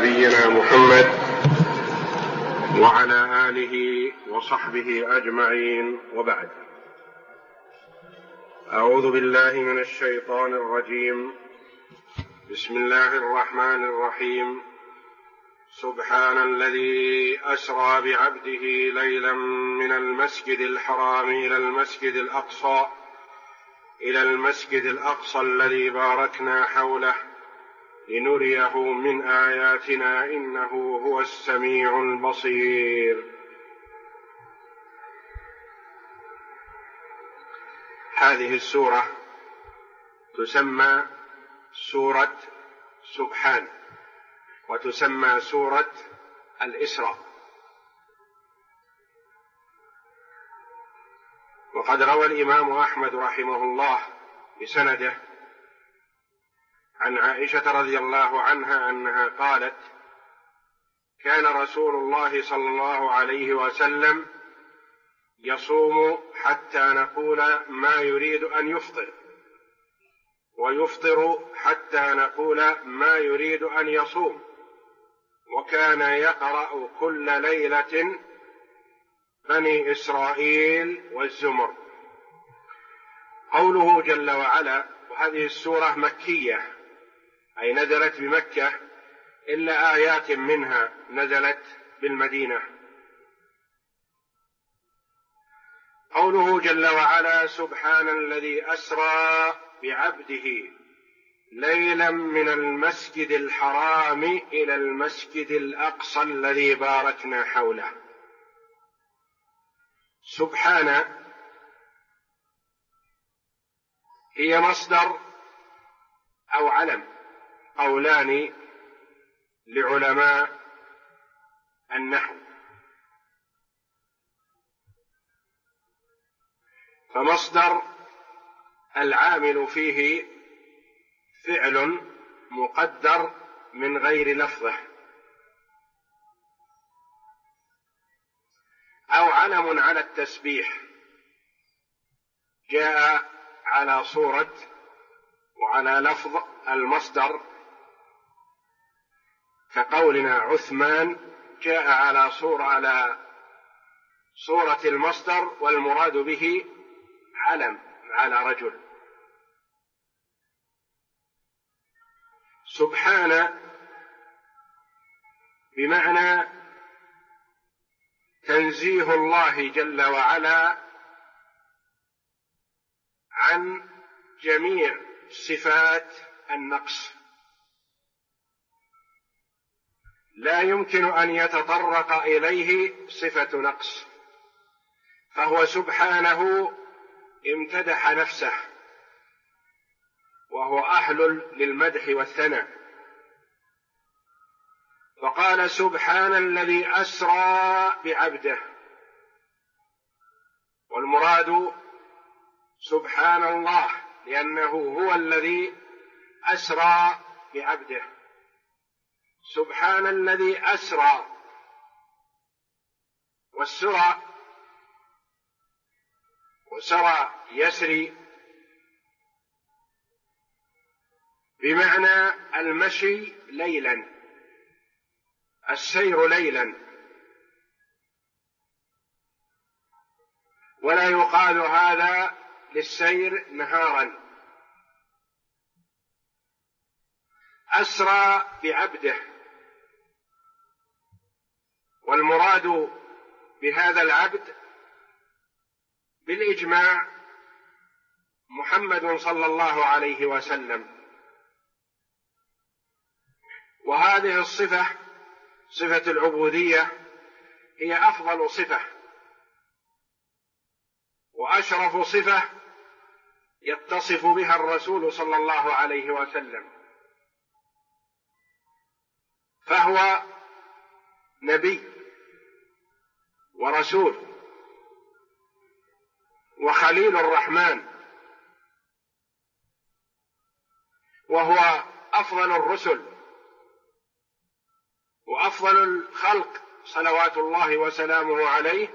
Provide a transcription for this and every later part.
نبينا محمد وعلى آله وصحبه أجمعين، وبعد. أعوذ بالله من الشيطان الرجيم. بسم الله الرحمن الرحيم. سبحان الذي أسرى بعبده ليلا من المسجد الحرام إلى المسجد الأقصى الذي باركنا حوله لنريه من آياتنا إنه هو السميع البصير. هذه السورة تسمى سورة سبحان، وتسمى سورة الإسراء. وقد روى الإمام أحمد رحمه الله بسنده عن عائشة رضي الله عنها أنها قالت: كان رسول الله صلى الله عليه وسلم يصوم حتى نقول ما يريد أن يفطر، ويفطر حتى نقول ما يريد أن يصوم، وكان يقرأ كل ليلة بني إسرائيل والزمر. قوله جل وعلا: وهذه السورة مكية، أي نزلت بمكة، إلا آيات منها نزلت بالمدينة. قوله جل وعلا: سبحان الذي أسرى بعبده ليلا من المسجد الحرام إلى المسجد الأقصى الذي باركنا حوله. سبحان هي مصدر أو علم، قولان لعلماء النحو. فمصدر العامل فيه فعل مقدر من غير لفظه، أو علم على التسبيح جاء على صورة وعلى لفظ المصدر، كقولنا عثمان جاء على صورة المصدر، والمراد به علم على رجل. سبحان بمعنى تنزيه الله جل وعلا عن جميع صفات النقص، لا يمكن أن يتطرق إليه صفة نقص، فهو سبحانه امتدح نفسه، وهو أهل للمدح والثناء، فقال: سبحان الذي أسرى بعبده. والمراد سبحان الله، لأنه هو الذي أسرى بعبده. سبحان الذي أسرى، والسرى وسرى يسري بمعنى المشي ليلا، السير ليلا، ولا يقال هذا للسير نهارا. أسرى بعبده، والمراد بهذا العبد بالإجماع محمد صلى الله عليه وسلم. وهذه الصفة، صفة العبودية، هي أفضل صفة وأشرف صفة يتصف بها الرسول صلى الله عليه وسلم، فهو نبي ورسول وخليل الرحمن، وهو أفضل الرسل وأفضل الخلق صلوات الله وسلامه عليه.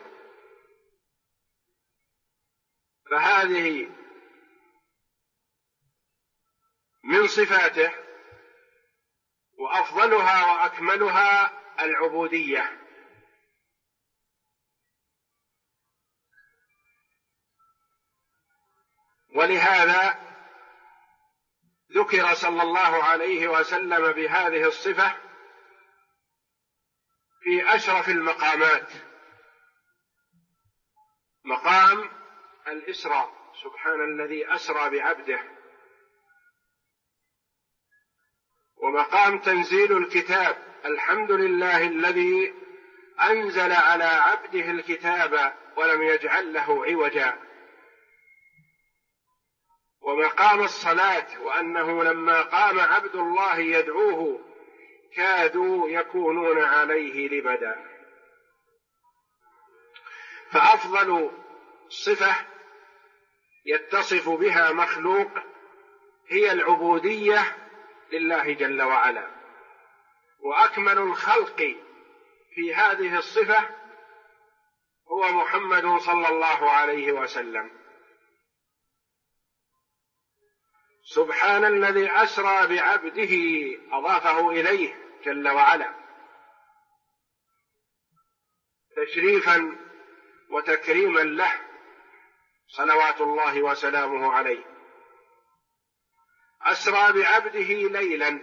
فهذه من صفاته وأفضلها وأكملها العبودية. ولهذا ذكر صلى الله عليه وسلم بهذه الصفة في أشرف المقامات، مقام الإسراء، سبحان الذي أسرى بعبده، ومقام تنزيل الكتاب، الحمد لله الذي أنزل على عبده الكتاب ولم يجعل له عوجا، ومقام الصلاة، وأنه لما قام عبد الله يدعوه كادوا يكونون عليه لبدا. فأفضل صفة يتصف بها مخلوق هي العبودية لله جل وعلا، وأكمل الخلق في هذه الصفة هو محمد صلى الله عليه وسلم. سبحان الذي أسرى بعبده، أضافه إليه جل وعلا تشريفا وتكريما له صلوات الله وسلامه عليه. أسرى بعبده ليلا،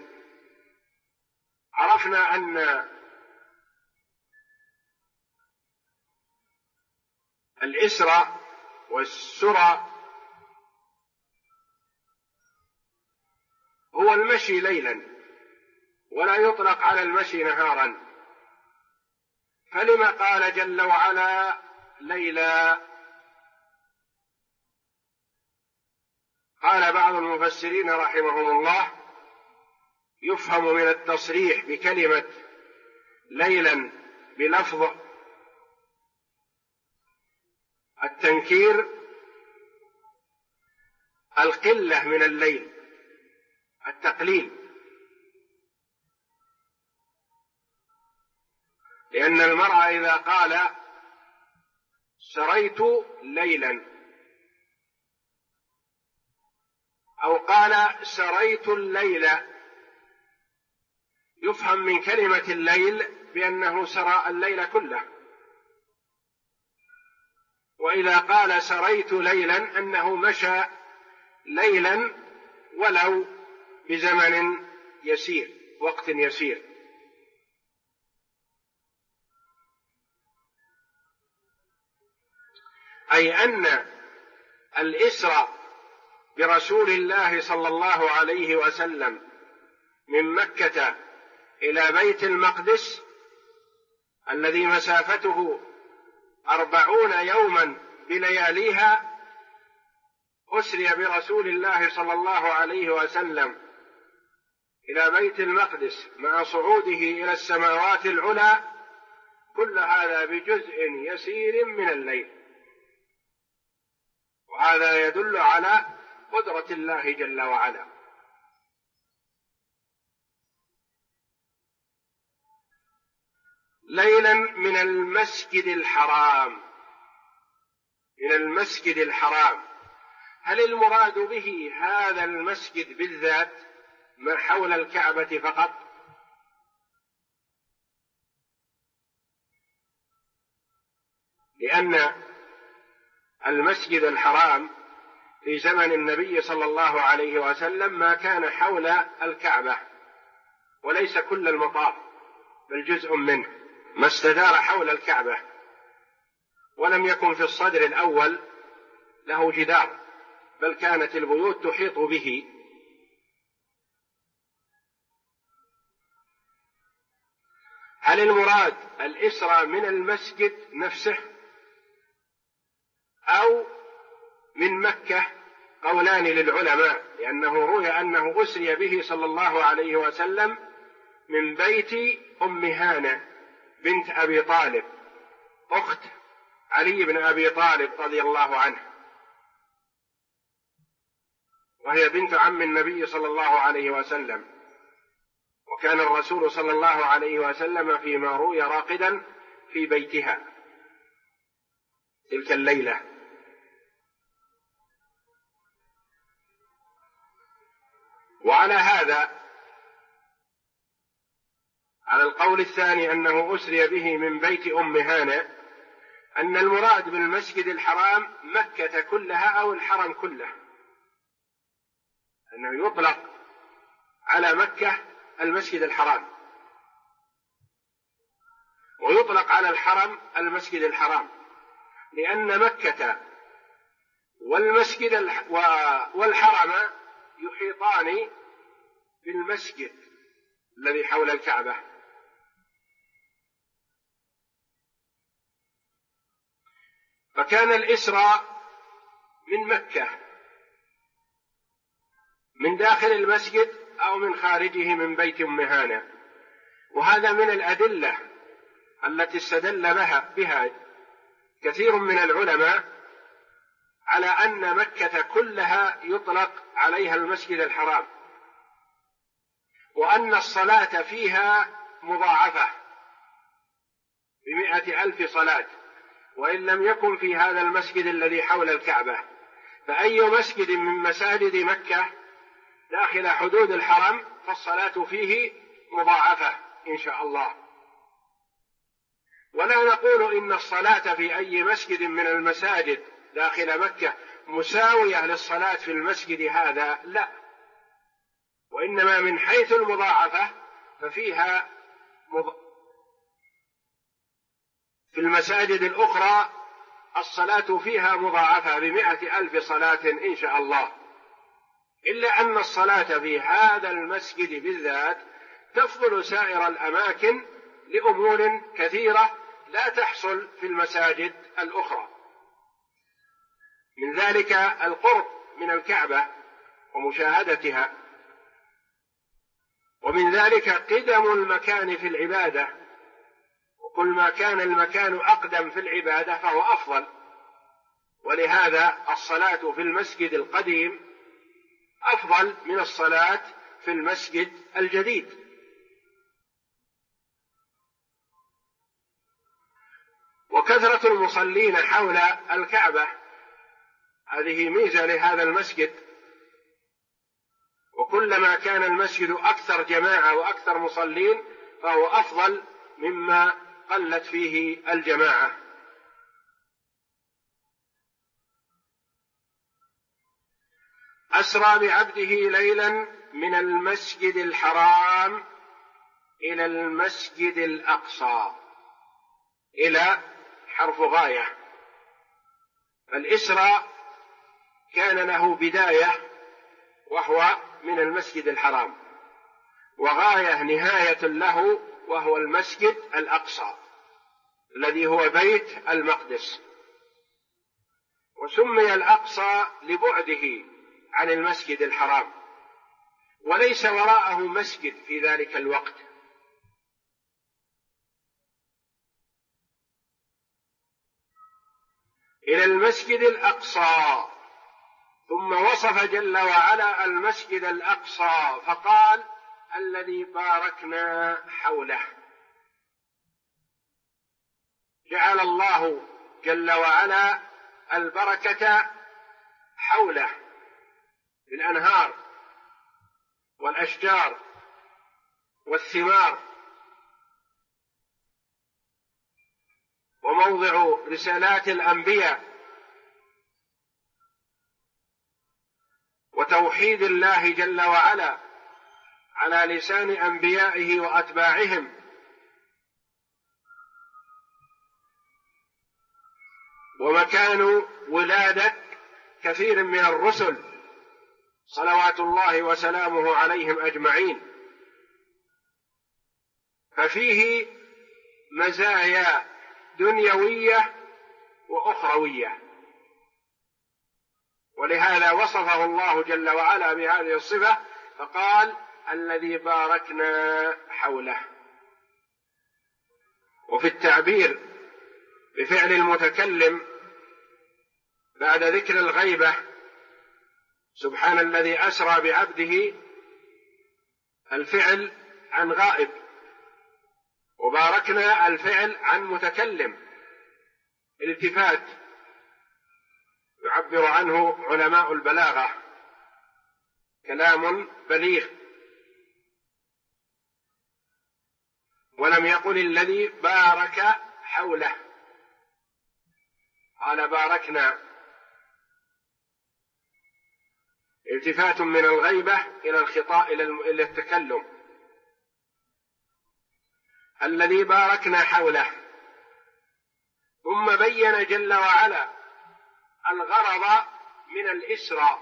عرفنا أن الإسرى والسرى هو المشي ليلا، ولا يطلق على المشي نهارا، فلما قال جل وعلا ليلا؟ قال بعض المفسرين رحمهم الله يفهم من التصريح بكلمة ليلا بلفظ التنكير القلة من الليل، التقليل، لأن المرء إذا قال سريت ليلا أو قال سريت الليل يفهم من كلمة الليل بأنه سرى الليل كله، وإذا قال سريت ليلا أنه مشى ليلا ولو بزمن يسير، وقت يسير. أي أن الإسرى برسول الله صلى الله عليه وسلم من مكة إلى بيت المقدس الذي مسافته 40 يوما بلياليها، أسري برسول الله صلى الله عليه وسلم إلى بيت المقدس مع صعوده إلى السماوات العلى، كل هذا بجزء يسير من الليل، وهذا يدل على قدرة الله جل وعلا. ليلا من المسجد الحرام، من المسجد الحرام، هل المراد به هذا المسجد بالذات ما حول الكعبة فقط؟ لأن المسجد الحرام في زمن النبي صلى الله عليه وسلم ما كان حول الكعبة، وليس كل المطاف بل جزء منه ما استدار حول الكعبة، ولم يكن في الصدر الأول له جدار، بل كانت البيوت تحيط به. هل المراد الإسرى من المسجد نفسه أو من مكة؟ قولان للعلماء، لأنه روي أنه أسري به صلى الله عليه وسلم من بيت أم هانة بنت أبي طالب أخت علي بن أبي طالب رضي الله عنه، وهي بنت عم النبي صلى الله عليه وسلم، وكان الرسول صلى الله عليه وسلم فيما روي راقدا في بيتها تلك الليلة. وعلى هذا على القول الثاني أنه أسري به من بيت أم هانة، أن المراد بالمسجد الحرام مكة كلها أو الحرم كله، أنه يطلق على مكة المسجد الحرام، ويطلق على الحرم المسجد الحرام، لأن مكة والمسجد والحرم يحيطان بالمسجد الذي حول الكعبة. فكان الإسراء من مكة من داخل المسجد أو من خارجه من بيت أم هانة، وهذا من الأدلة التي استدل بها كثير من العلماء على أن مكة كلها يطلق عليها المسجد الحرام، وأن الصلاة فيها مضاعفة ب100,000 صلاة، وإن لم يكن في هذا المسجد الذي حول الكعبة، فأي مسجد من مساجد مكة داخل حدود الحرم فالصلاة فيه مضاعفة إن شاء الله. ولا نقول إن الصلاة في أي مسجد من المساجد داخل مكة مساوية للصلاة في المسجد هذا، لا، وإنما من حيث المضاعفة ففيها في المساجد الأخرى الصلاة فيها مضاعفة ب100,000 صلاة إن شاء الله، إلا أن الصلاة في هذا المسجد بالذات تفضل سائر الأماكن لأمور كثيرة لا تحصل في المساجد الأخرى، من ذلك القرب من الكعبة ومشاهدتها، ومن ذلك قدم المكان في العبادة، وكل ما كان المكان أقدم في العبادة فهو أفضل، ولهذا الصلاة في المسجد القديم أفضل من الصلاة في المسجد الجديد. وكثرة المصلين حول الكعبة هذه ميزة لهذا المسجد، وكلما كان المسجد أكثر جماعة وأكثر مصلين فهو أفضل مما قلت فيه الجماعة. أسرى بعبده ليلا من المسجد الحرام إلى المسجد الأقصى، إلى حرف غاية، فالإسراء كان له بداية وهو من المسجد الحرام، وغاية نهاية له وهو المسجد الأقصى الذي هو بيت المقدس، وسمي الأقصى لبعده عن المسجد الحرام، وليس وراءه مسجد في ذلك الوقت. إلى المسجد الأقصى، ثم وصف جل وعلا المسجد الأقصى فقال الذي باركنا حوله، جعل الله جل وعلا البركة حوله بالأنهار والأشجار والثمار، وموضع رسالات الأنبياء وتوحيد الله جل وعلا على لسان أنبيائه وأتباعهم، ومكان ولادة كثير من الرسل صلوات الله وسلامه عليهم أجمعين، ففيه مزايا دنيوية وأخروية، ولهذا وصفه الله جل وعلا بهذه الصفة فقال الذي باركنا حوله. وفي التعبير بفعل المتكلم بعد ذكر الغيبة سبحان الذي أسرى بعبده، الفعل عن غائب، وباركنا الفعل عن متكلم، التفات يعبر عنه علماء البلاغة، كلام بليغ. ولم يقل الذي بارك حوله، قال باركنا، التفات من الغيبة إلى الخطاب إلى التكلم. الذي باركنا حوله. ثم بين جل وعلا الغرض من الإسراء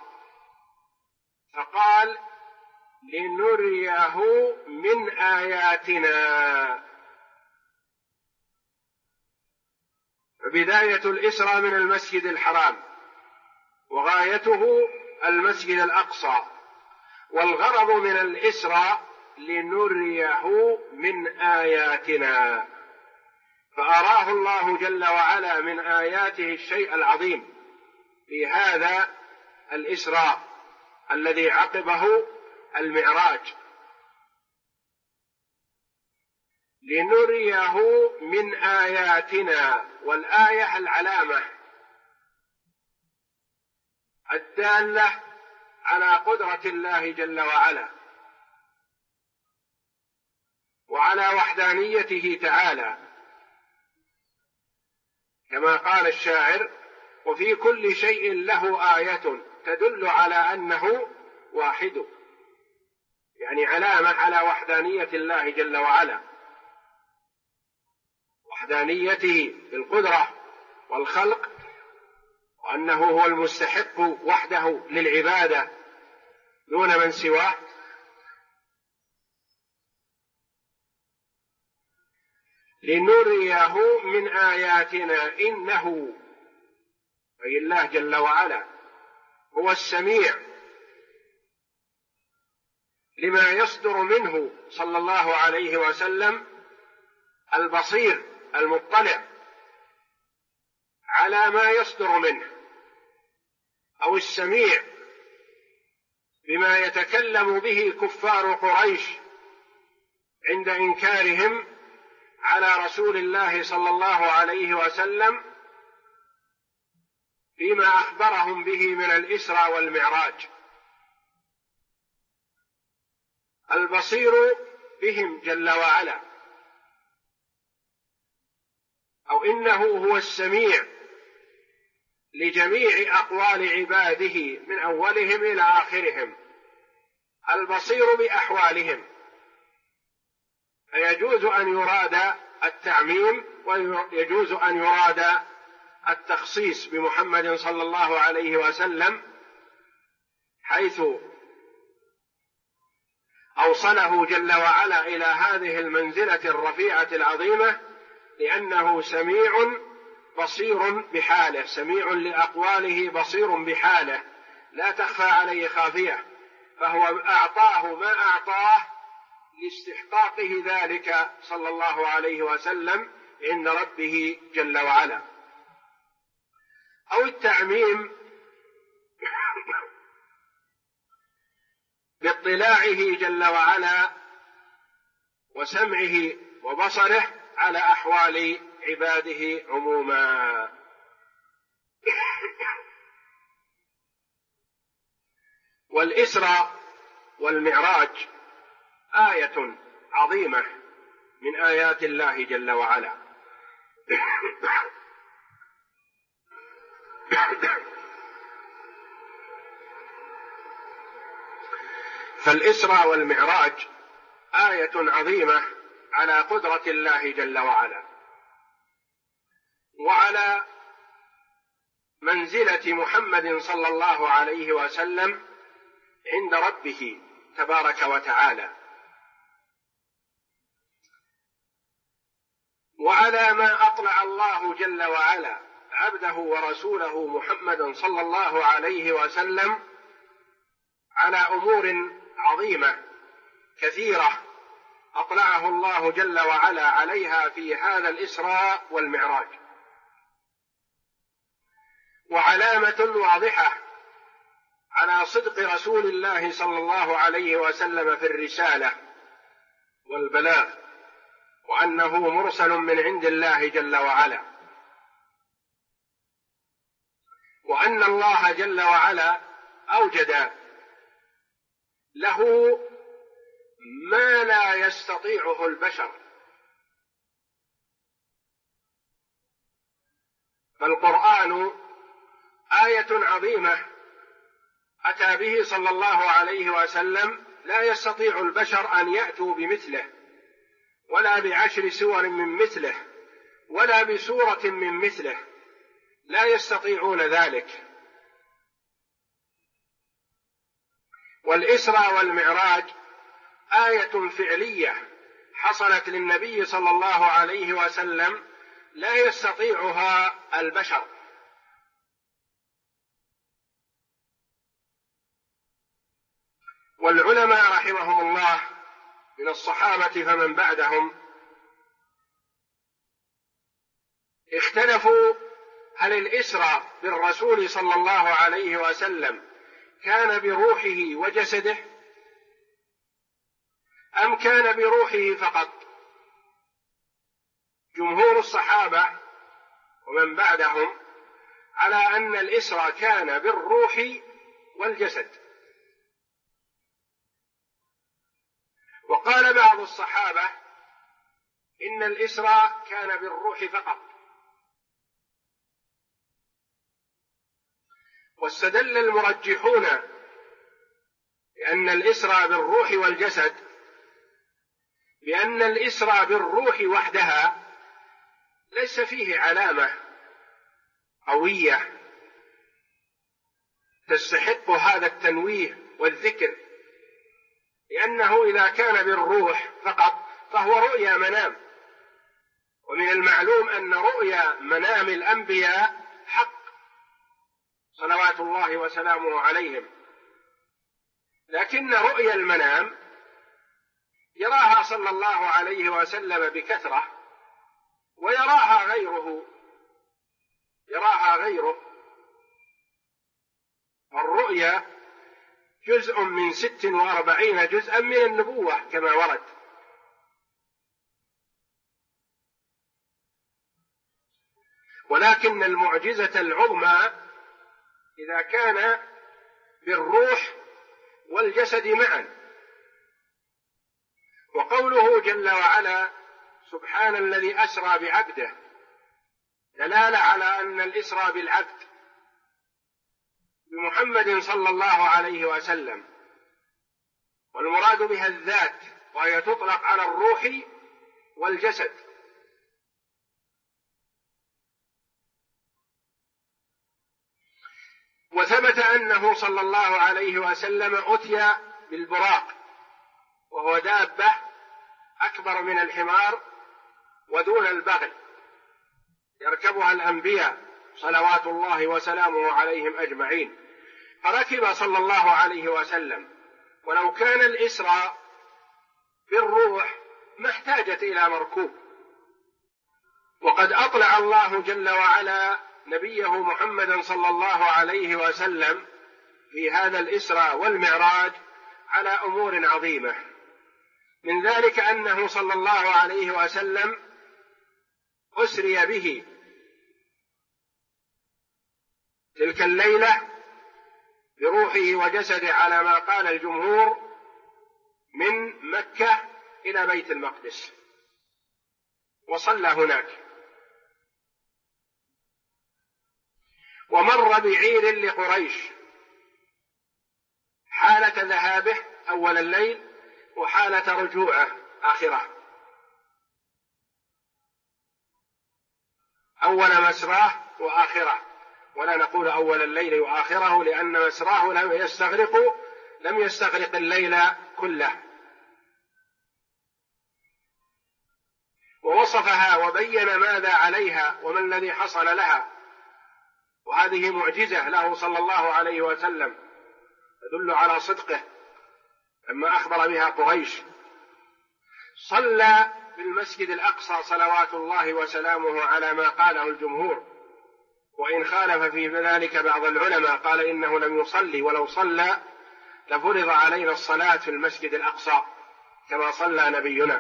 فقال لنريه من آياتنا. بداية الإسراء من المسجد الحرام وغايته المسجد الأقصى، والغرض من الإسراء لنريه من آياتنا، فأراه الله جل وعلا من آياته الشيء العظيم في هذا الإسراء الذي عقبه المعراج، لنريه من آياتنا. والآية العلامة الدالة على قدرة الله جل وعلا وعلى وحدانيته تعالى، كما قال الشاعر: وفي كل شيء له آية تدل على أنه واحد، يعني علامة على وحدانية الله جل وعلا، وحدانيته في القدرة والخلق، وأنه هو المستحق وحده للعبادة دون من سواه. لنريه من آياتنا إنه، أي الله جل وعلا، هو السميع لما يصدر منه صلى الله عليه وسلم، البصير المطلع على ما يصدر منه، أو السميع بما يتكلم به كفار قريش عند إنكارهم على رسول الله صلى الله عليه وسلم فيما أخبرهم به من الإسراء والمعراج. البصير بهم جل وعلا، أو إنه هو السميع لجميع أقوال عباده من أولهم إلى آخرهم، البصير بأحوالهم. فيجوز أن يراد التعميم ويجوز أن يراد التخصيص بمحمد صلى الله عليه وسلم، حيث أوصله جل وعلا إلى هذه المنزلة الرفيعة العظيمة، لأنه سميع بصير بحاله، سميع لأقواله بصير بحاله، لا تخفى عليه خافية، فهو أعطاه ما أعطاه لاستحقاقه ذلك صلى الله عليه وسلم عند ربه جل وعلا. أو التعميم باطلاعه جل وعلا وسمعه وبصره على أحوال عباده عموما. والإسراء والمعراج آية عظيمة من آيات الله جل وعلا. فالإسراء والمعراج آية عظيمة على قدرة الله جل وعلا وعلى منزلة محمد صلى الله عليه وسلم عند ربه تبارك وتعالى، وعلى ما أطلع الله جل وعلا عبده ورسوله محمدا صلى الله عليه وسلم على أمور عظيمة كثيرة أطلعه الله جل وعلا عليها في هذا الإسراء والمعراج، وعلامة واضحة على صدق رسول الله صلى الله عليه وسلم في الرسالة والبلاغ، وأنه مرسل من عند الله جل وعلا، وأن الله جل وعلا أوجد له ما لا يستطيعه البشر فالقرآن آية عظيمة أتى به صلى الله عليه وسلم لا يستطيع البشر أن يأتوا بمثله، ولا بعشر سور من مثله، ولا بسورة من مثله، لا يستطيعون ذلك. والإسراء والمعراج آية فعلية حصلت للنبي صلى الله عليه وسلم لا يستطيعها البشر. والعلماء رحمهم الله من الصحابة فمن بعدهم اختلفوا هل الإسراء بالرسول صلى الله عليه وسلم كان بروحه وجسده أم كان بروحه فقط. جمهور الصحابة ومن بعدهم على أن الإسراء كان بالروح والجسد، وقال بعض الصحابة إن الإسراء كان بالروح فقط. واستدل المرجحون بأن الإسراء بالروح والجسد بأن الإسراء بالروح وحدها ليس فيه علامة قوية تستحق هذا التنويه والذكر، لأنه إذا كان بالروح فقط فهو رؤيا منام، ومن المعلوم أن رؤيا منام الأنبياء حق صلوات الله وسلامه عليهم، لكن رؤيا المنام يراها صلى الله عليه وسلم بكثرة ويراها غيره. الرؤيا جزء من 46 جزءا من النبوة كما ورد. ولكن المعجزة العظمى إذا كان بالروح والجسد معا. وقوله جل وعلا سبحان الذي أسرى بعبده دلالة على أن الإسرى بالعبد بمحمد صلى الله عليه وسلم، والمراد بها الذات، وهي تطلق على الروح والجسد. وثبت أنه صلى الله عليه وسلم أتي بالبراق، وهو دابة أكبر من الحمار ودون البغل، يركبها الأنبياء صلوات الله وسلامه عليهم أجمعين، فركب صلى الله عليه وسلم. ولو كان الإسراء بالروح ما احتاجت إلى مركوب. وقد أطلع الله جل وعلا نبيه محمدا صلى الله عليه وسلم في هذا الإسراء والمعراج على أمور عظيمة، من ذلك أنه صلى الله عليه وسلم أسري به تلك الليلة بروحه وجسده على ما قال الجمهور من مكة إلى بيت المقدس، وصلى هناك. ومر بعير لقريش حالة ذهابه أول الليل وحالة رجوعه آخره. أول مسراه وآخره، ولا نقول أول الليل وآخره، لأن مسراه لم يستغرق الليل كله. ووصفها وبين ماذا عليها وما الذي حصل لها، وهذه معجزة له صلى الله عليه وسلم تدل على صدقه لما أخبر بها قريش. صلى بالمسجد الأقصى صلوات الله وسلامه على ما قاله الجمهور، وإن خالف في ذلك بعض العلماء قال إنه لم يصلي، ولو صلى لفرض علينا الصلاة في المسجد الأقصى كما صلى نبينا.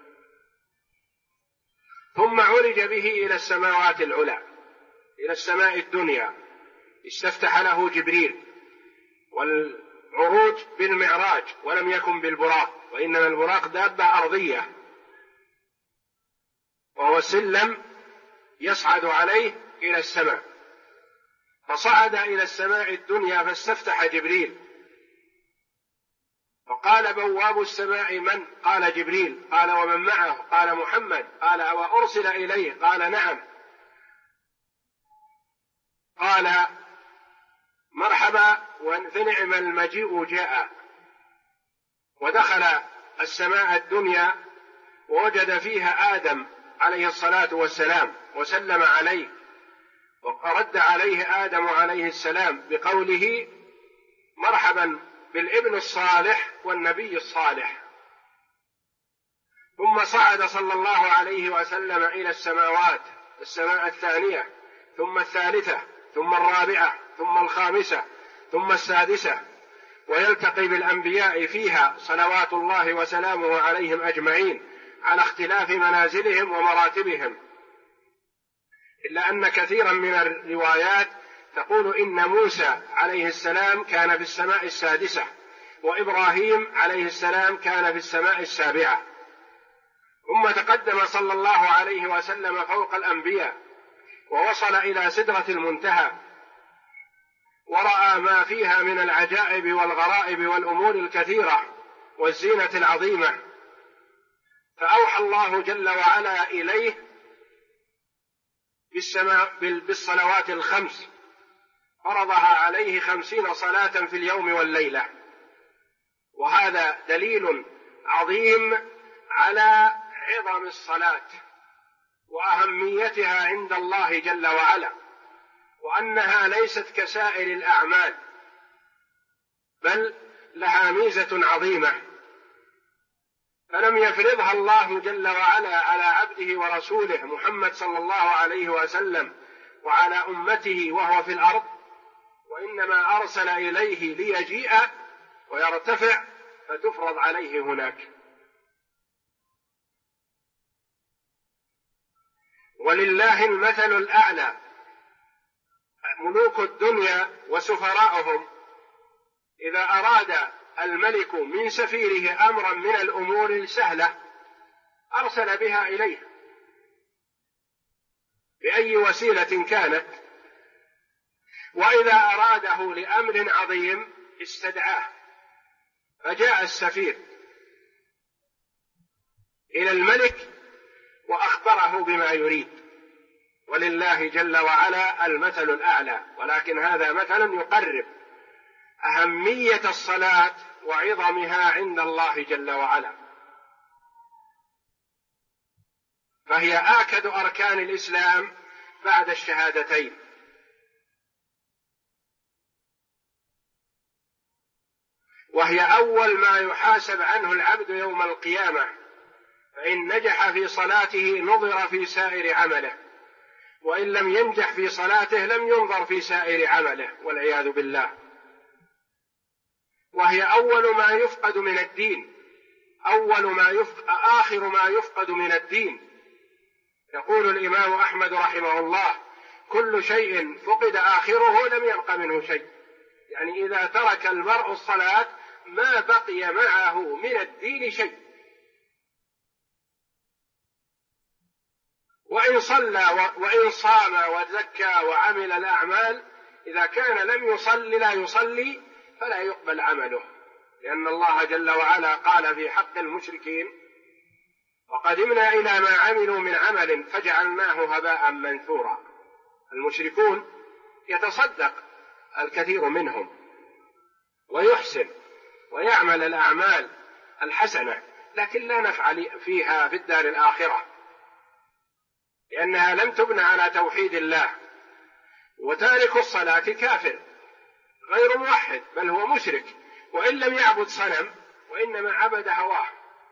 ثم عرج به إلى السماوات العلى، إلى السماء الدنيا، استفتح له جبريل. والعروج بالمعراج ولم يكن بالبراق، وإنما البراق دابة أرضية، وهو سلم يصعد عليه إلى السماء، فصعد إلى السماء الدنيا فاستفتح جبريل، فقال بواب السماء من؟ قال جبريل. قال ومن معه؟ قال محمد. قال أوأرسل إليه؟ قال نعم. قال مرحبا فنعم المجيء جاء، ودخل السماء الدنيا ووجد فيها آدم عليه الصلاة والسلام وسلم عليه، ورد عليه آدم عليه السلام بقوله مرحبا بالابن الصالح والنبي الصالح. ثم صعد صلى الله عليه وسلم إلى السماوات، السماء الثانية ثم الثالثة ثم الرابعة ثم الخامسة ثم السادسة، ويلتقي بالأنبياء فيها صلوات الله وسلامه عليهم أجمعين على اختلاف منازلهم ومراتبهم، إلا أن كثيرا من الروايات تقول إن موسى عليه السلام كان في السماء السادسة، وإبراهيم عليه السلام كان في السماء السابعة. ثم تقدم صلى الله عليه وسلم فوق الأنبياء ووصل إلى سدرة المنتهى، ورأى ما فيها من العجائب والغرائب والأمور الكثيرة والزينة العظيمة، فأوحى الله جل وعلا إليه بالصلوات الخمس، فرضها عليه 50 صلاة في اليوم والليلة. وهذا دليل عظيم على عظم الصلاة وأهميتها عند الله جل وعلا، وأنها ليست كسائر الأعمال بل لها ميزة عظيمة، فلم يفرضها الله جل وعلا على عبده ورسوله محمد صلى الله عليه وسلم وعلى أمته وهو في الأرض، وإنما أرسل إليه ليجيء ويرتفع فتفرض عليه هناك. ولله المثل الأعلى. ملوك الدنيا وسفراؤهم إذا أراد الملك من سفيره أمرا من الأمور السهلة أرسل بها إليه بأي وسيلة كانت، وإذا أراده لأمر عظيم استدعاه، فجاء السفير إلى الملك وأخبره بما يريد. ولله جل وعلا المثل الأعلى، ولكن هذا مثل يقرب أهمية الصلاة وعظمها عند الله جل وعلا، فهي آكد أركان الإسلام بعد الشهادتين، وهي أول ما يحاسب عنه العبد يوم القيامة، فإن نجح في صلاته نظر في سائر عمله، وإن لم ينجح في صلاته لم ينظر في سائر عمله والعياذ بالله. وهي أول ما يفقد من الدين، آخر ما يفقد من الدين. يقول الإمام أحمد رحمه الله كل شيء فقد آخره لم يبق منه شيء، يعني إذا ترك المرء الصلاة ما بقي معه من الدين شيء. وإن صلى وإن صام وزكى وعمل الأعمال، إذا كان لم يصلي لا يصلي فلا يقبل عمله، لأن الله جل وعلا قال في حق المشركين وقدمنا إلى ما عملوا من عمل فجعلناه هباء منثورا. المشركون يتصدق الكثير منهم ويحسن ويعمل الأعمال الحسنة، لكن لا نفع فيها في الدار الآخرة، لأنها لم تبنى على توحيد الله. وتارك الصلاة كافر غير موحد، بل هو مشرك، وإن لم يعبد صنم وإنما عبد هواه.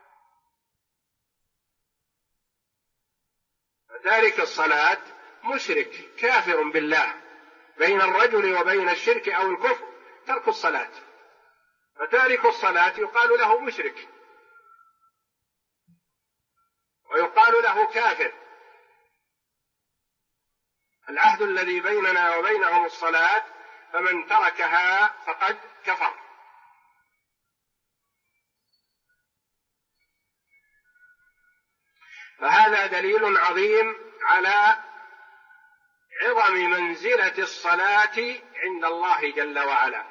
تارك الصلاة مشرك كافر بالله، بين الرجل وبين الشرك أو الكفر ترك الصلاة، فتارك الصلاة يقال له مشرك ويقال له كافر. العهد الذي بيننا وبينهم الصلاة، فمن تركها فقد كفر. فهذا دليل عظيم على عظم منزلة الصلاة عند الله جل وعلا.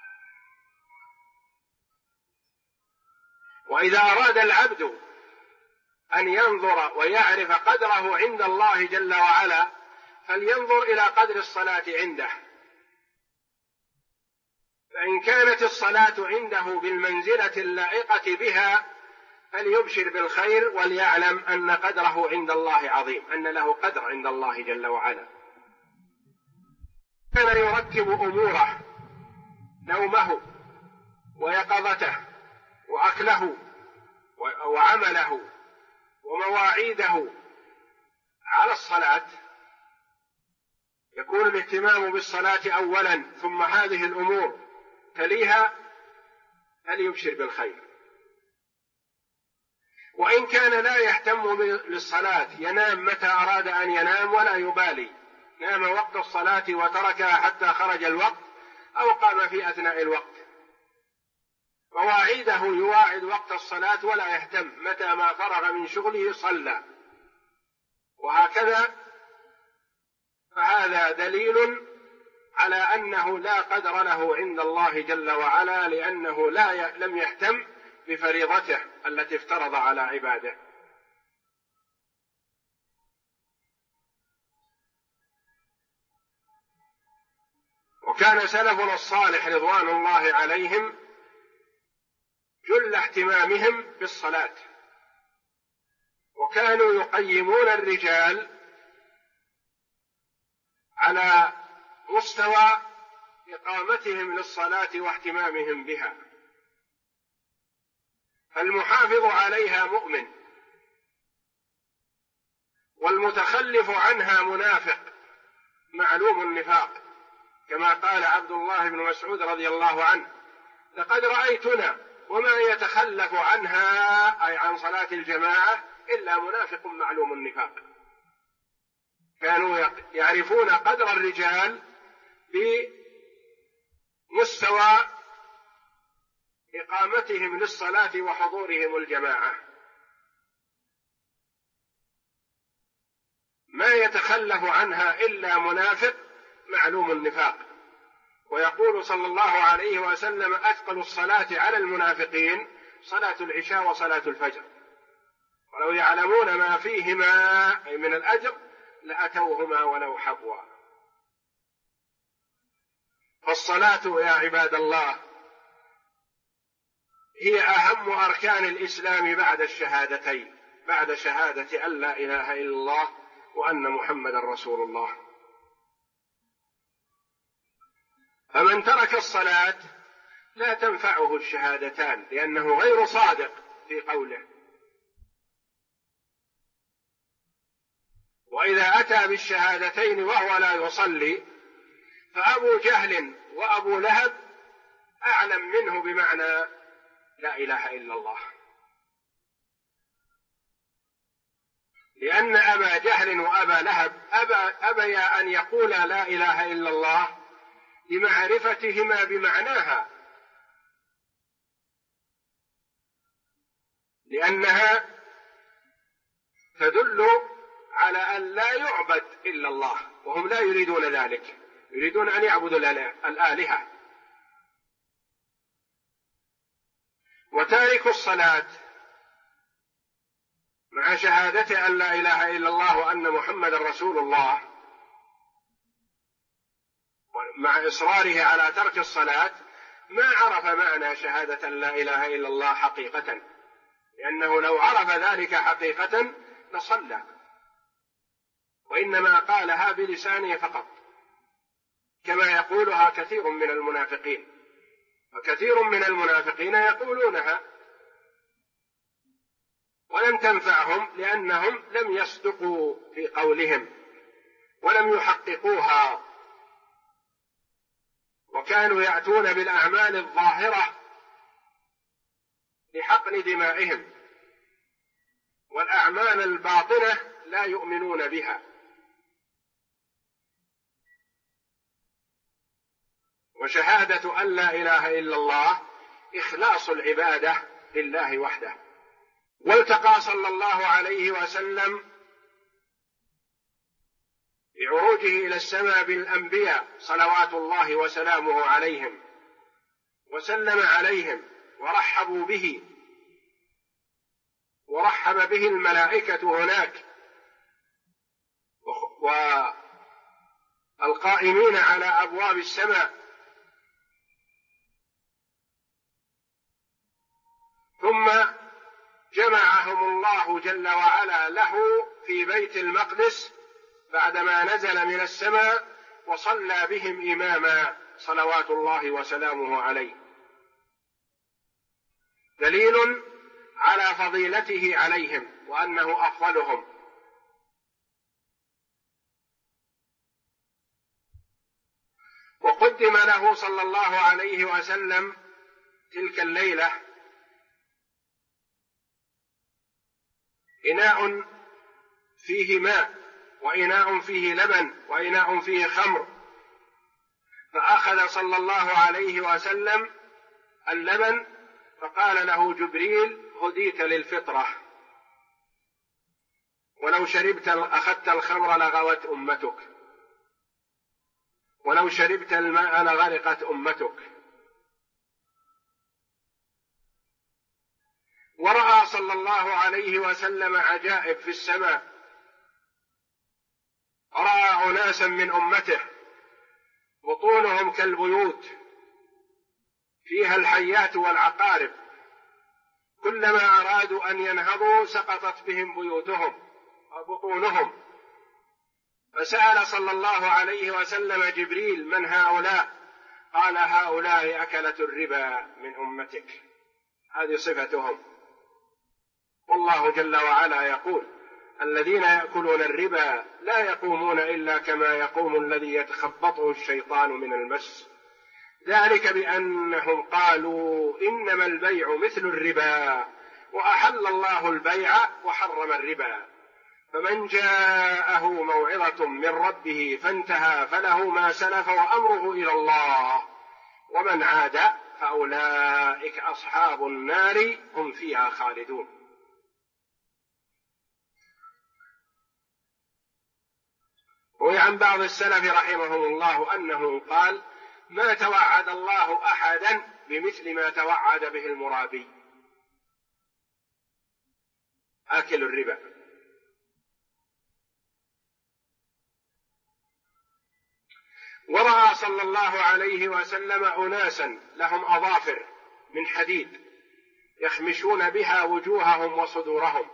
وإذا أراد العبد أن ينظر ويعرف قدره عند الله جل وعلا فلينظر إلى قدر الصلاة عنده، فإن كانت الصلاة عنده بالمنزلة اللائقة بها فليبشر بالخير وليعلم أن قدره عند الله عظيم، أن له قدر عند الله جل وعلا. كان يرتب أموره، نومه ويقظته وأكله وعمله ومواعيده على الصلاة، يكون الاهتمام بالصلاة أولا ثم هذه الأمور تليها، فليبشر بالخير. وإن كان لا يهتم بالصلاة، ينام متى أراد أن ينام ولا يبالي، نام وقت الصلاة وتركها حتى خرج الوقت أو قام في أثناء الوقت، مواعيده يواعد وقت الصلاة ولا يهتم، متى ما فرغ من شغله صلى، وهكذا، فهذا دليل على أنه لا قدر له عند الله جل وعلا، لأنه لم يهتم بفريضته التي افترض على عباده. وكان سلفنا الصالح رضوان الله عليهم جل اهتمامهم بالصلاة، وكانوا يقيمون الرجال على مستوى إقامتهم للصلاة واهتمامهم بها، فالمحافظ عليها مؤمن، والمتخلف عنها منافق معلوم النفاق، كما قال عبد الله بن مسعود رضي الله عنه: لقد رأيتنا وما يتخلف عنها، أي عن صلاة الجماعة، إلا منافق معلوم النفاق. كانوا يعرفون قدر الرجال بمستوى إقامتهم للصلاة وحضورهم الجماعة، ما يتخلف عنها إلا منافق معلوم النفاق. ويقول صلى الله عليه وسلم: أثقل الصلاة على المنافقين صلاة العشاء وصلاة الفجر، ولو يعلمون ما فيهما أي من الأجر لأتوهما ولو حبوا. فالصلاة يا عباد الله هي أهم أركان الإسلام بعد الشهادتين، بعد شهادة أن لا إله إلا الله وأن محمدا رسول الله. فمن ترك الصلاة لا تنفعه الشهادتان، لأنه غير صادق في قوله. وإذا أتى بالشهادتين وهو لا يصلي فأبو جهل وأبو لهب أعلم منه بمعنى لا إله إلا الله، لأن أبا جهل وأبا لهب أبيا أن يقولا لا إله إلا الله لمعرفتهما بمعناها، لأنها تدل على أن لا يعبد إلا الله، وهم لا يريدون ذلك، يريدون أن يعبدوا الآلهة. وتارك الصلاة مع شهادة أن لا إله إلا الله وأن محمد رسول الله، مع إصراره على ترك الصلاة، ما عرف معنى شهادة أن لا إله إلا الله حقيقة، لأنه لو عرف ذلك حقيقة لصلى، وإنما قالها بلسانه فقط، كما يقولها كثير من المنافقين، وكثير من المنافقين يقولونها ولم تنفعهم، لأنهم لم يصدقوا في قولهم ولم يحققوها، وكانوا يأتون بالأعمال الظاهرة لحقن دمائهم، والأعمال الباطنة لا يؤمنون بها. وشهادة أن لا إله إلا الله إخلاص العبادة لله وحده. والتقى صلى الله عليه وسلم بعروجه إلى السماء بالأنبياء صلوات الله وسلامه عليهم، وسلم عليهم ورحبوا به، ورحب به الملائكة هناك والقائمين على أبواب السماء. ثم جمعهم الله جل وعلا له في بيت المقدس بعدما نزل من السماء، وصلى بهم إماما صلوات الله وسلامه عليه، دليل على فضيلته عليهم وأنه أفضلهم. وقدم له صلى الله عليه وسلم تلك الليلة إناء فيه ماء، وإناء فيه لبن، وإناء فيه خمر، فأخذ صلى الله عليه وسلم اللبن فقال له جبريل: هديت للفطرة، ولو أخذت الخمر لغوت أمتك، ولو شربت الماء لغرقت أمتك. ورأى صلى الله عليه وسلم عجائب في السماء، رأى أناسا من أمته بطونهم كالبيوت فيها الحيات والعقارب، كلما أرادوا أن ينهضوا سقطت بهم بيوتهم وبطونهم. فسأل صلى الله عليه وسلم جبريل: من هؤلاء؟ قال: هؤلاء أكلة الربا من أمتك، هذه صفتهم. والله جل وعلا يقول: الذين يأكلون الربا لا يقومون إلا كما يقوم الذي يتخبطه الشيطان من المس، ذلك بأنهم قالوا إنما البيع مثل الربا وأحل الله البيع وحرم الربا، فمن جاءه موعظة من ربه فانتهى فله ما سلف وأمره إلى الله، ومن عاد فأولئك أصحاب النار هم فيها خالدون. وعن بعض السلف رحمهم الله أنه قال: ما توعد الله أحدا بمثل ما توعد به المرابي آكل الربا. ورأى صلى الله عليه وسلم أناسا لهم أظافر من حديد يخمشون بها وجوههم وصدورهم،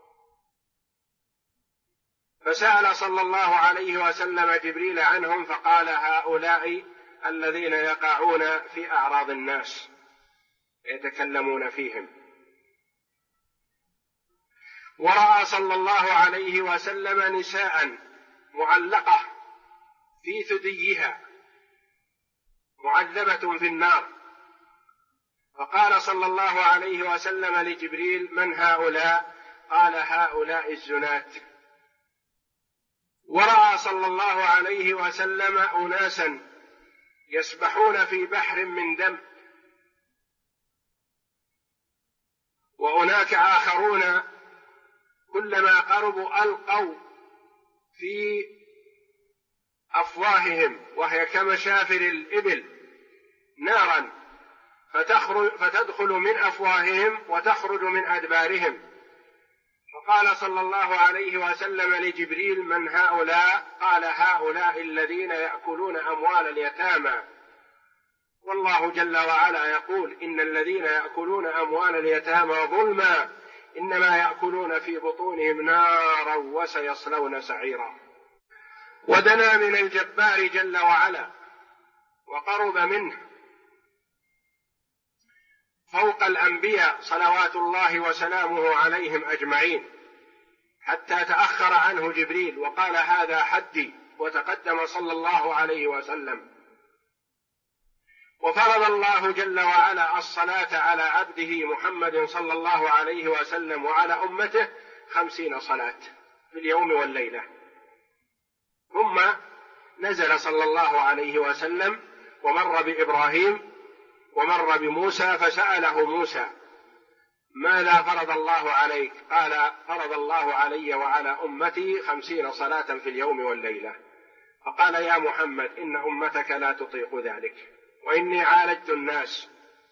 فسأل صلى الله عليه وسلم جبريل عنهم فقال: هؤلاء الذين يقعون في أعراض الناس يتكلمون فيهم. ورأى صلى الله عليه وسلم نساء معلقة في ثديها معذبة في النار، فقال صلى الله عليه وسلم لجبريل: من هؤلاء؟ قال: هؤلاء الزنات. ورأى صلى الله عليه وسلم أناسا يسبحون في بحر من دم، وهناك آخرون كلما قربوا ألقوا في أفواههم وهي كمشافر الإبل نارا فتدخل من أفواههم وتخرج من أدبارهم. فقال صلى الله عليه وسلم لجبريل: من هؤلاء؟ قال: هؤلاء الذين يأكلون أموال اليتامى، والله جل وعلا يقول: إن الذين يأكلون أموال اليتامى ظلما إنما يأكلون في بطونهم نارا وسيصلون سعيرا. ودنا من الجبار جل وعلا وقرب منه فوق الأنبياء صلوات الله وسلامه عليهم أجمعين، حتى تأخر عنه جبريل وقال: هذا حدي، وتقدم صلى الله عليه وسلم. وفرض الله جل وعلا الصلاة على عبده محمد صلى الله عليه وسلم وعلى أمته 50 صلاة في اليوم والليلة. ثم نزل صلى الله عليه وسلم ومر بإبراهيم ومر بموسى، فسأله موسى: ماذا فرض الله عليك؟ قال: فرض الله علي وعلى أمتي 50 صلاة في اليوم والليلة. فقال يا محمد إن أمتك لا تطيق ذلك، وإني عالجت الناس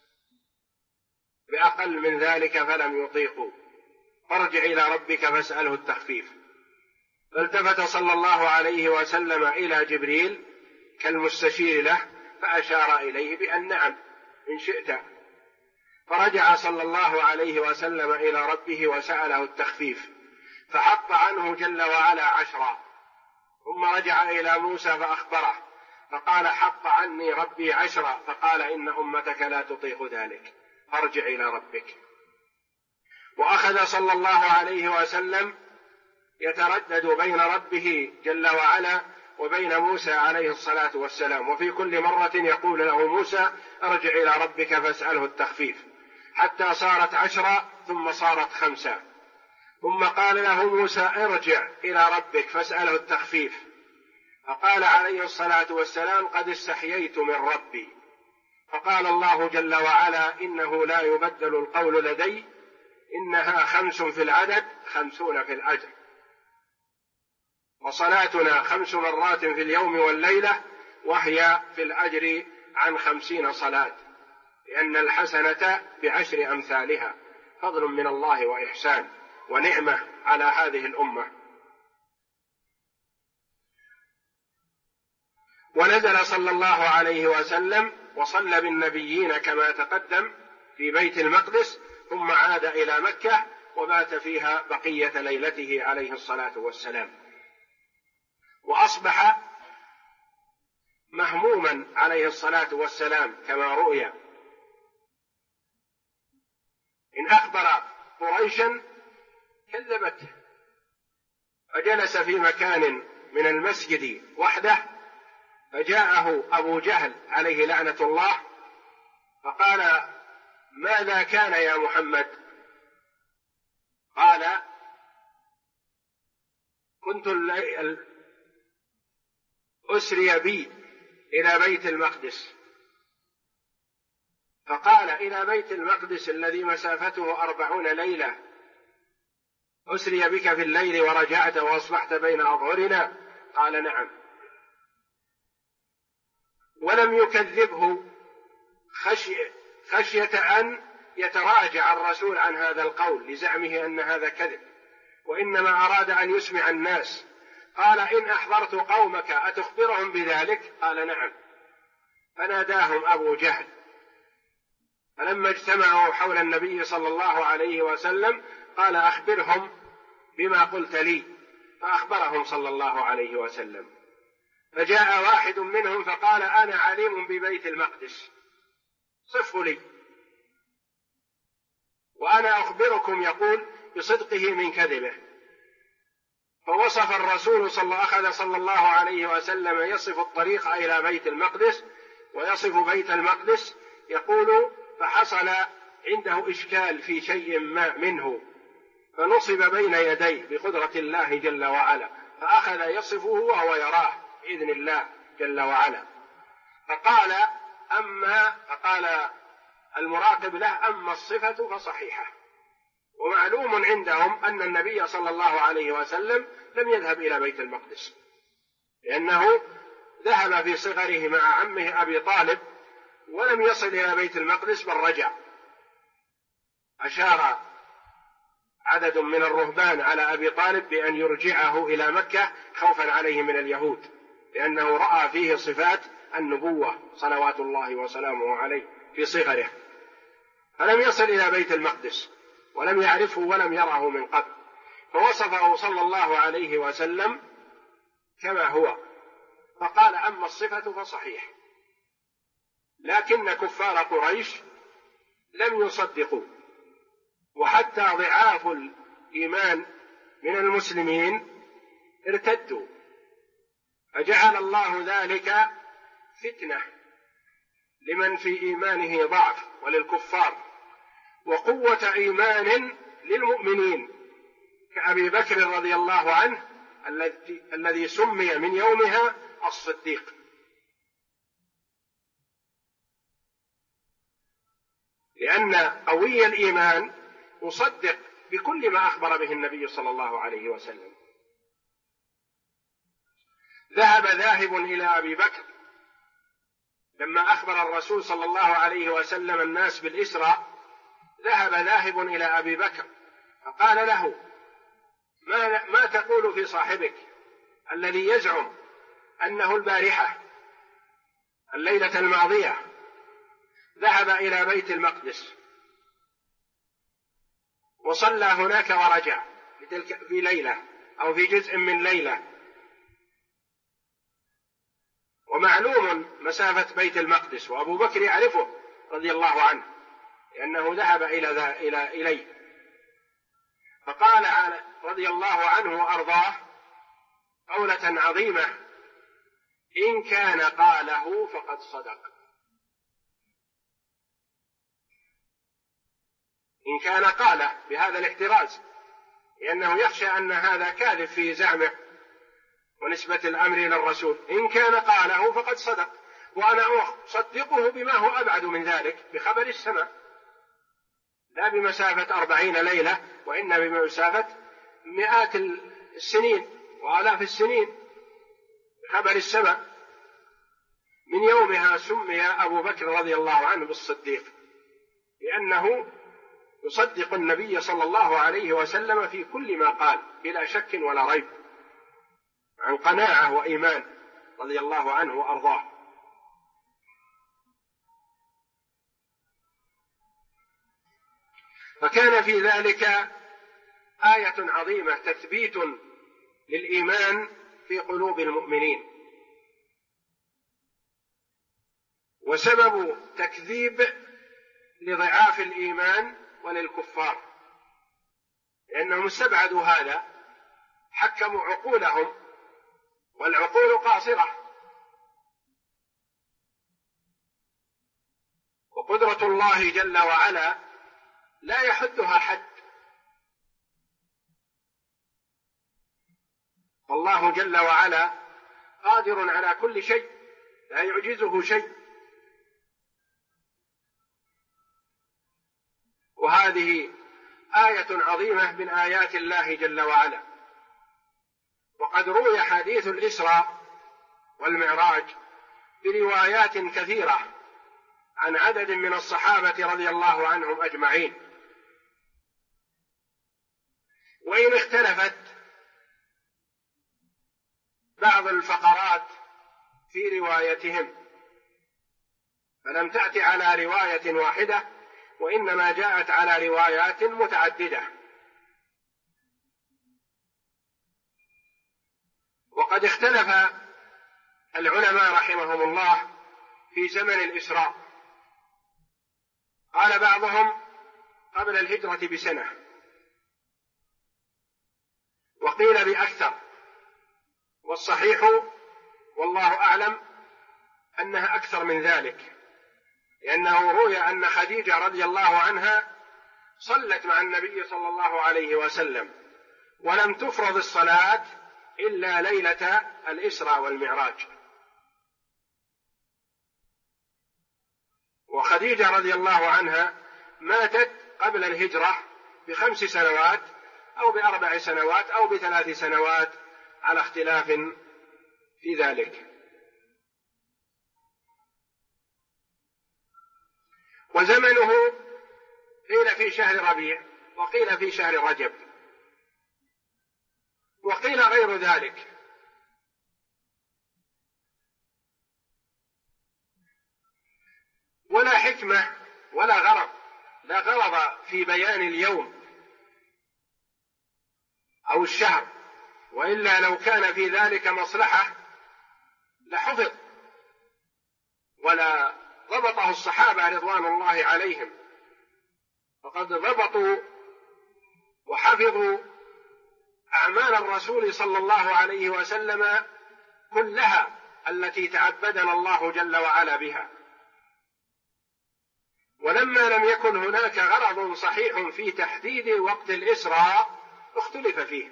بأقل من ذلك فلم يطيقوا، فارجع إلى ربك فاسأله التخفيف. فالتفت صلى الله عليه وسلم إلى جبريل كالمستشير له فأشار إليه بأن نعم إن شئت. فرجع صلى الله عليه وسلم إلى ربه وسأله التخفيف، فحط عنه جل وعلا 10. ثم رجع إلى موسى فأخبره فقال حط عني ربي 10، فقال إن أمتك لا تطيق ذلك فارجع إلى ربك. وأخذ صلى الله عليه وسلم يتردد بين ربه جل وعلا وبين موسى عليه الصلاة والسلام، وفي كل مرة يقول له موسى ارجع إلى ربك فاسأله التخفيف، حتى صارت 10 ثم صارت 5. ثم قال له موسى ارجع إلى ربك فاسأله التخفيف، فقال عليه الصلاة والسلام قد استحييت من ربي. فقال الله جل وعلا إنه لا يبدل القول لدي إنها 5 في العدد 50 في الأجر، وصلاتنا 5 مرات في اليوم والليلة وهي في الأجر عن 50 صلاة، لأن الحسنة ب10 أمثالها، فضل من الله وإحسان ونعمة على هذه الأمة. ونزل صلى الله عليه وسلم وصلى بالنبيين كما تقدم في بيت المقدس، ثم عاد إلى مكة وبات فيها بقية ليلته عليه الصلاة والسلام. وأصبح مهموما عليه الصلاة والسلام كما رؤي، إن أخبر قريشا كذبته، فجلس في مكان من المسجد وحده، فجاءه أبو جهل عليه لعنة الله فقال ماذا كان يا محمد؟ قال كنت أسري بي إلى بيت المقدس. فقال إلى بيت المقدس الذي مسافته 40 ليلة أسري بك في الليل ورجعت وأصبحت بين أظهرنا؟ قال نعم. ولم يكذبه خشية أن يتراجع الرسول عن هذا القول لزعمه أن هذا كذب، وإنما أراد أن يسمع الناس. قال إن أحضرت قومك أتخبرهم بذلك؟ قال نعم. فناداهم أبو جهل، فلما اجتمعوا حول النبي صلى الله عليه وسلم قال أخبرهم بما قلت لي، فأخبرهم صلى الله عليه وسلم. فجاء واحد منهم فقال أنا عليم ببيت المقدس صفه لي وأنا أخبركم يقول بصدقه من كذبه. فوصف الرسول أخذ صلى الله عليه وسلم يصف الطريق إلى بيت المقدس ويصف بيت المقدس، يقول فحصل عنده إشكال في شيء ما منه فنصب بين يديه بقدرة الله جل وعلا، فأخذ يصفه وهو يراه بإذن الله جل وعلا. فقال المراقب له أما الصفة فصحيحة. ومعلوم عندهم أن النبي صلى الله عليه وسلم لم يذهب إلى بيت المقدس، لأنه ذهب في صغره مع عمه أبي طالب ولم يصل إلى بيت المقدس بل رجع. أشار عدد من الرهبان على أبي طالب بأن يرجعه إلى مكة خوفا عليه من اليهود، لأنه رأى فيه صفات النبوة صلوات الله وسلامه عليه في صغره، فلم يصل إلى بيت المقدس ولم يعرفه ولم يره من قبل. فوصفه صلى الله عليه وسلم كما هو، فقال أما الصفة فصحيح. لكن كفار قريش لم يصدقوا، وحتى ضعاف الإيمان من المسلمين ارتدوا، فجعل الله ذلك فتنة لمن في إيمانه ضعف وللكفار، وقوة إيمان للمؤمنين كأبي بكر رضي الله عنه الذي سمي من يومها الصديق، لأن قوي الإيمان يصدق بكل ما أخبر به النبي صلى الله عليه وسلم. ذاهب إلى أبي بكر لما أخبر الرسول صلى الله عليه وسلم الناس بالإسراء، ذاهب إلى أبي بكر فقال له: ما تقول في صاحبك الذي يزعم أنه البارحة الليلة الماضية ذهب إلى بيت المقدس وصلى هناك ورجع في ليلة أو في جزء من ليلة، ومعلوم مسافة بيت المقدس وأبو بكر يعرفه رضي الله عنه لأنه ذهب إليه، فقال رضي الله عنه وأرضاه قولة عظيمة: إن كان قاله فقد صدق. إن كان قاله بهذا الاحتراز، لأنه يخشى أن هذا كاذب في زعمه ونسبة الأمر إلى الرسول. إن كان قاله فقد صدق، وأنا أصدقه بما هو أبعد من ذلك بخبر السماء، لا بمسافة 40 ليلة، وإن بمسافة مئات السنين وآلاف السنين بخبر السماء. من يومها سمي أبو بكر رضي الله عنه بالصديق، لأنه يصدق النبي صلى الله عليه وسلم في كل ما قال بلا شك ولا ريب، عن قناعة وإيمان رضي الله عنه وأرضاه. فكان في ذلك آية عظيمة تثبيت للإيمان في قلوب المؤمنين، وسبب تكذيب لضعاف الإيمان وللكفار، لأنهم استبعدوا هذا، حكموا عقولهم والعقول قاصرة، وقدرة الله جل وعلا لا يحدها حد. الله جل وعلا قادر على كل شيء، لا يعجزه شيء. وهذه آية عظيمة من آيات الله جل وعلا. وقد روي حديث الإسراء والمعراج بروايات كثيرة عن عدد من الصحابة رضي الله عنهم أجمعين، وإن اختلفت بعض الفقرات في روايتهم، فلم تأت على رواية واحدة، وإنما جاءت على روايات متعددة. وقد اختلف العلماء رحمهم الله في زمن الإسراء، قال بعضهم قبل الهجرة بسنة، وقيل بأكثر، والصحيح والله أعلم أنها أكثر من ذلك، لأنه روي أن خديجة رضي الله عنها صلت مع النبي صلى الله عليه وسلم، ولم تفرض الصلاة إلا ليلة الإسراء والمعراج. وخديجة رضي الله عنها ماتت قبل الهجرة ب5 سنوات أو ب4 سنوات أو ب3 سنوات على اختلاف في ذلك. وزمنه قيل في شهر ربيع، وقيل في شهر رجب، وقيل غير ذلك. ولا حكمة ولا غرض، لا غرض في بيان اليوم أو الشهر، وإلا لو كان في ذلك مصلحة لحفظ ولا ضبطه الصحابة رضوان الله عليهم، فقد ضبطوا وحفظوا أعمال الرسول صلى الله عليه وسلم كلها التي تعبدنا الله جل وعلا بها. ولما لم يكن هناك غرض صحيح في تحديد وقت الإسراء اختلف فيه،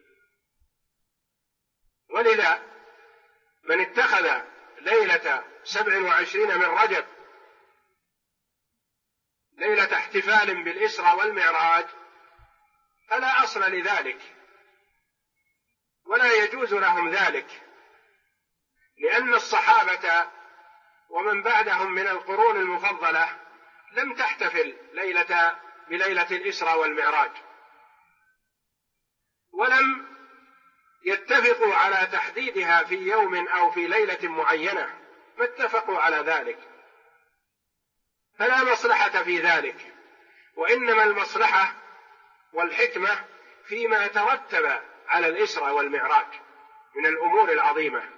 ولذا من اتخذ ليلة 27 من رجب ليلة احتفال بالإسراء والمعراج فلا أصل لذلك، ولا يجوز لهم ذلك، لأن الصحابة ومن بعدهم من القرون المفضلة لم تحتفل بليلة الإسراء والمعراج، ولم يتفقوا على تحديدها في يوم أو في ليلة معينة، ما اتفقوا على ذلك، فلا مصلحة في ذلك، وإنما المصلحة والحكمة فيما ترتب على الإسراء والمعراج من الأمور العظيمة.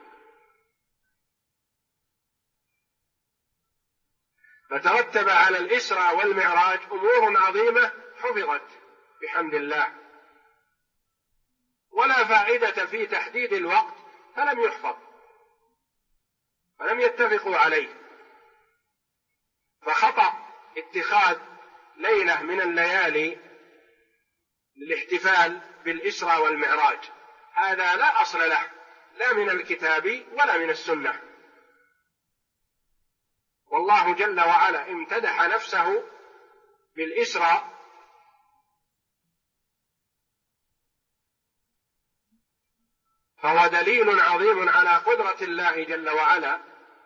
فترتب على الإسراء والمعراج أمور عظيمة حفظت بحمد الله، ولا فائدة في تحديد الوقت فلم يحفظ، فلم يتفقوا عليه، فخطأ اتخاذ ليلة من الليالي للاحتفال بالإسراء والمعراج، هذا لا أصل له، لا من الكتاب ولا من السنة. والله جل وعلا امتدح نفسه بالإسراء فهو دليل عظيم على قدرة الله جل وعلا،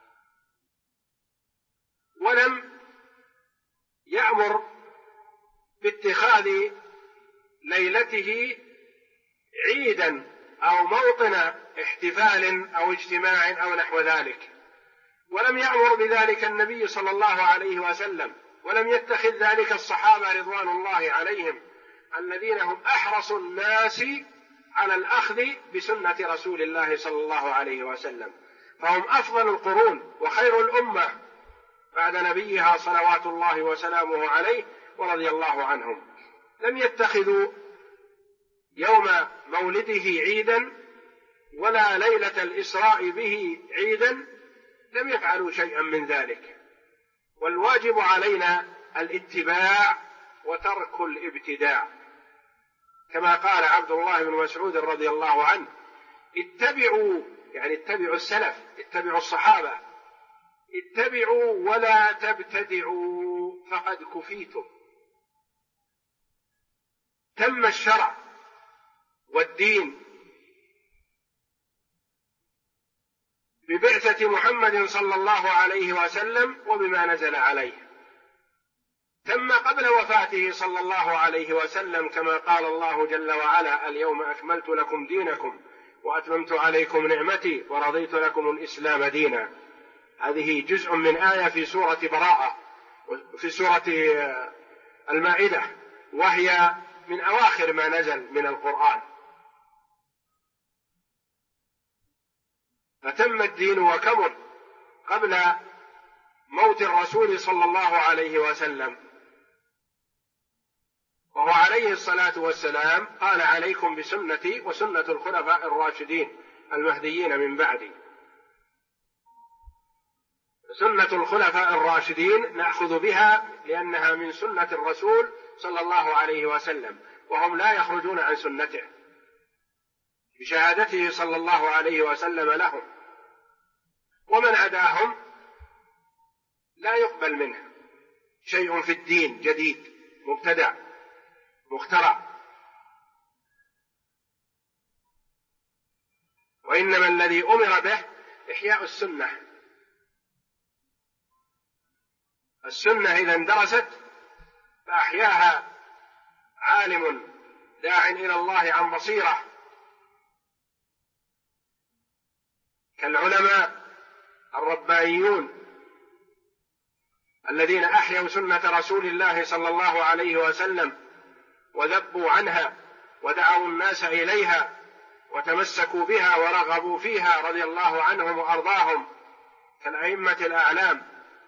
ولم يأمر باتخاذ ليلته عيدا أو موطن احتفال أو اجتماع أو نحو ذلك، ولم يأمر بذلك النبي صلى الله عليه وسلم، ولم يتخذ ذلك الصحابة رضوان الله عليهم الذين هم أحرص الناس على الأخذ بسنة رسول الله صلى الله عليه وسلم، فهم أفضل القرون وخير الأمة بعد نبيها صلوات الله وسلامه عليه ورضي الله عنهم. لم يتخذوا يوم مولده عيدا ولا ليلة الإسراء به عيدا، لم يفعلوا شيئا من ذلك، والواجب علينا الاتباع وترك الابتداع، كما قال عبد الله بن مسعود رضي الله عنه: اتبعوا، يعني اتبعوا السلف، اتبعوا الصحابة، اتبعوا ولا تبتدعوا فقد كفيتم. تم الشرع والدين ببعثة محمد صلى الله عليه وسلم وبما نزل عليه، تم قبل وفاته صلى الله عليه وسلم، كما قال الله جل وعلا: اليوم أكملت لكم دينكم وأتممت عليكم نعمتي ورضيت لكم الإسلام دينا. هذه جزء من آية في سورة براءة في سورة المائدة، وهي من أواخر ما نزل من القرآن. فتم الدين وكمل قبل موت الرسول صلى الله عليه وسلم، وهو عليه الصلاة والسلام قال: عليكم بسنتي وسنة الخلفاء الراشدين المهديين من بعدي. سنة الخلفاء الراشدين نأخذ بها لأنها من سنة الرسول صلى الله عليه وسلم، وهم لا يخرجون عن سنته بشهادته صلى الله عليه وسلم لهم، ومن عداهم لا يقبل منه شيء في الدين جديد مبتدع مخترع، وإنما الذي أمر به إحياء السنة. السنة إذا اندرست فأحياها عالم داع إلى الله عن بصيرة كالعلماء الربانيون الذين أحيوا سنة رسول الله صلى الله عليه وسلم وذبوا عنها ودعوا الناس إليها وتمسكوا بها ورغبوا فيها رضي الله عنهم وأرضاهم، كالأئمة الأعلام،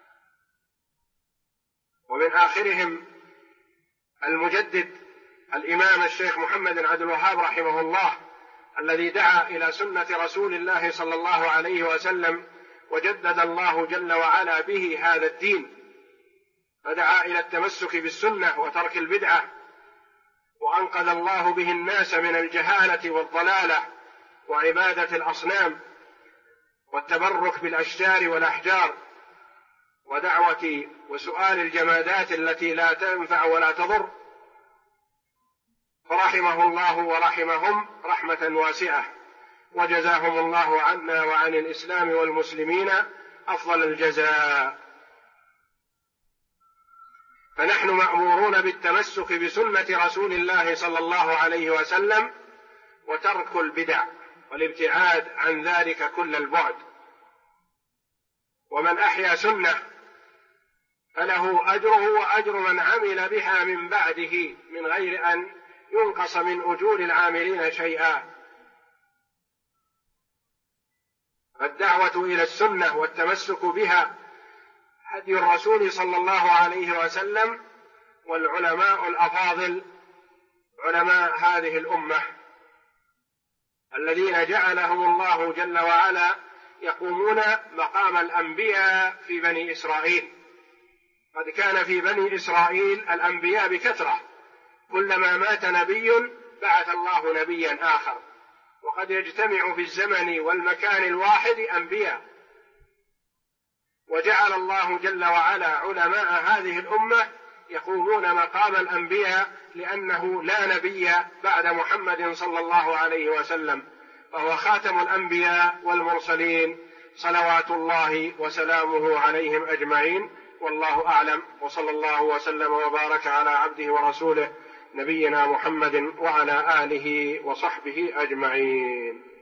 ومن آخرهم المجدد الإمام الشيخ محمد بن عبد الوهاب رحمه الله، الذي دعا إلى سنة رسول الله صلى الله عليه وسلم وجدد الله جل وعلا به هذا الدين، فدعا إلى التمسك بالسنة وترك البدعة، وأنقذ الله به الناس من الجهالة والضلالة وعبادة الأصنام والتبرك بالأشجار والأحجار ودعوة وسؤال الجمادات التي لا تنفع ولا تضر، فرحمه الله ورحمهم رحمة واسعة. وجزاهم الله عنا وعن الإسلام والمسلمين أفضل الجزاء. فنحن مأمورون بالتمسك بسنة رسول الله صلى الله عليه وسلم وترك البدع والابتعاد عن ذلك كل البعد. ومن أحيا سنة فله أجره وأجر من عمل بها من بعده من غير أن ينقص من أجور العاملين شيئا. الدعوة إلى السنة والتمسك بها هدي الرسول صلى الله عليه وسلم والعلماء الأفاضل علماء هذه الأمة الذين جعلهم الله جل وعلا يقومون مقام الأنبياء في بني إسرائيل. قد كان في بني إسرائيل الأنبياء بكثرة، كلما مات نبي بعث الله نبيا آخر، وقد يجتمع في الزمن والمكان الواحد أنبياء. وجعل الله جل وعلا علماء هذه الأمة يقومون مقام الأنبياء لأنه لا نبي بعد محمد صلى الله عليه وسلم، فهو خاتم الأنبياء والمرسلين صلوات الله وسلامه عليهم أجمعين. والله أعلم، وصلى الله وسلم وبارك على عبده ورسوله نبينا محمد وعلى آله وصحبه أجمعين.